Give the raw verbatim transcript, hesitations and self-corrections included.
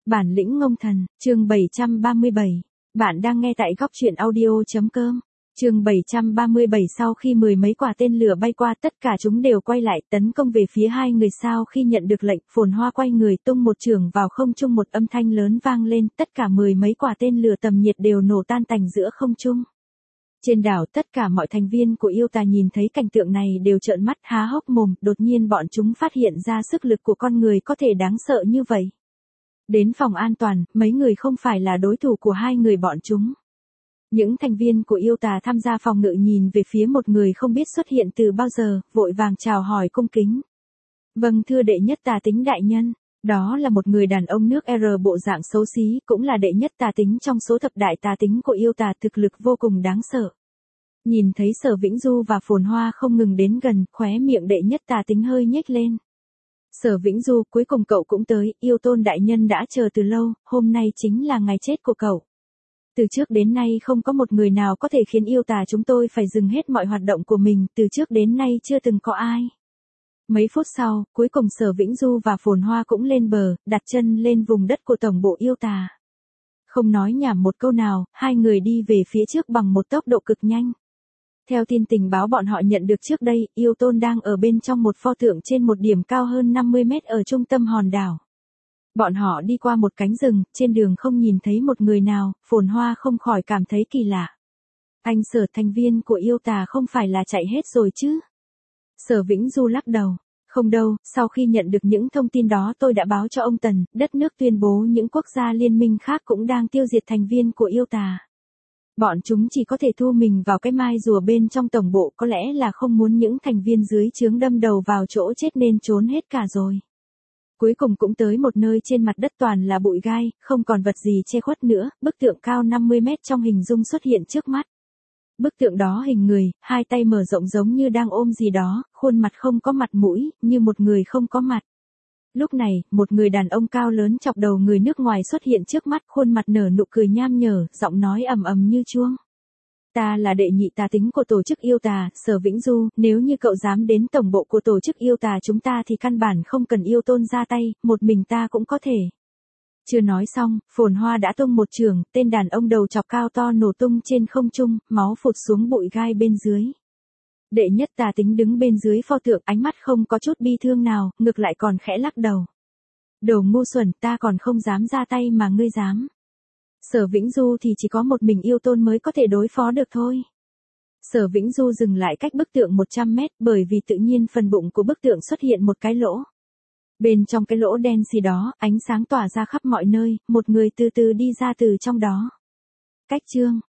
Bản lĩnh ngông thần, chương bảy trăm ba mươi bảy. Bạn đang nghe tại góc truyện audio.com. Chương bảy trăm ba mươi bảy. Sau khi mười mấy quả tên lửa bay qua, tất cả chúng đều quay lại tấn công về phía hai người. Sau khi nhận được lệnh, Phồn Hoa quay người tung một chưởng vào không trung, một âm thanh lớn vang lên, tất cả mười mấy quả tên lửa tầm nhiệt đều nổ tan tành giữa không trung. Trên đảo, tất cả mọi thành viên của yêu tà nhìn thấy cảnh tượng này đều trợn mắt há hốc mồm, đột nhiên bọn chúng phát hiện ra sức lực của con người có thể đáng sợ như vậy. Đến phòng an toàn, mấy người không phải là đối thủ của hai người bọn chúng. Những thành viên của yêu tà tham gia phòng ngự nhìn về phía một người không biết xuất hiện từ bao giờ, vội vàng chào hỏi cung kính. Vâng, thưa đệ nhất tà tính đại nhân. Đó là một người đàn ông nước R bộ dạng xấu xí, cũng là đệ nhất tà tính trong số thập đại tà tính của yêu tà, thực lực vô cùng đáng sợ. Nhìn thấy Sở Vĩnh Du và Phồn Hoa không ngừng đến gần, khóe miệng đệ nhất tà tính hơi nhếch lên. Sở Vĩnh Du, cuối cùng cậu cũng tới, yêu tôn đại nhân đã chờ từ lâu, hôm nay chính là ngày chết của cậu. Từ trước đến nay không có một người nào có thể khiến yêu tà chúng tôi phải dừng hết mọi hoạt động của mình, từ trước đến nay chưa từng có ai. Mấy phút sau, cuối cùng Sở Vĩnh Du và Phồn Hoa cũng lên bờ, đặt chân lên vùng đất của tổng bộ yêu tà. Không nói nhảm một câu nào, hai người đi về phía trước bằng một tốc độ cực nhanh. Theo tin tình báo bọn họ nhận được trước đây, yêu tôn đang ở bên trong một pho tượng trên một điểm cao hơn năm mươi mét ở trung tâm hòn đảo. Bọn họ đi qua một cánh rừng, trên đường không nhìn thấy một người nào, Phồn Hoa không khỏi cảm thấy kỳ lạ. Anh Sở, thành viên của yêu tà không phải là chạy hết rồi chứ? Sở Vĩnh Du lắc đầu. Không đâu, sau khi nhận được những thông tin đó tôi đã báo cho ông Tần, đất nước tuyên bố những quốc gia liên minh khác cũng đang tiêu diệt thành viên của yêu tà. Bọn chúng chỉ có thể thu mình vào cái mai rùa bên trong tổng bộ, có lẽ là không muốn những thành viên dưới trướng đâm đầu vào chỗ chết nên trốn hết cả rồi. Cuối cùng cũng tới một nơi trên mặt đất toàn là bụi gai, không còn vật gì che khuất nữa, bức tượng cao năm mươi mét trong hình dung xuất hiện trước mắt. Bức tượng đó hình người, hai tay mở rộng giống như đang ôm gì đó, khuôn mặt không có mặt mũi, như một người không có mặt. Lúc này, một người đàn ông cao lớn chọc đầu người nước ngoài xuất hiện trước mắt, khuôn mặt nở nụ cười nham nhở, giọng nói ầm ầm như chuông. Ta là đệ nhị tà tính của tổ chức yêu tà, Sở Vĩnh Du, nếu như cậu dám đến tổng bộ của tổ chức yêu tà chúng ta thì căn bản không cần yêu tôn ra tay, một mình ta cũng có thể. Chưa nói xong, Phồn Hoa đã tung một chưởng, tên đàn ông đầu chọc cao to nổ tung trên không trung, máu phụt xuống bụi gai bên dưới. Đệ nhất tà tính đứng bên dưới pho tượng, ánh mắt không có chút bi thương nào, ngược lại còn khẽ lắc đầu. Đồ ngu xuẩn, ta còn không dám ra tay mà ngươi dám. Sở Vĩnh Du thì chỉ có một mình yêu tôn mới có thể đối phó được thôi. Sở Vĩnh Du dừng lại cách bức tượng một trăm mét, bởi vì tự nhiên phần bụng của bức tượng xuất hiện một cái lỗ. Bên trong cái lỗ đen xì đó, ánh sáng tỏa ra khắp mọi nơi, một người từ từ đi ra từ trong đó. Cách chương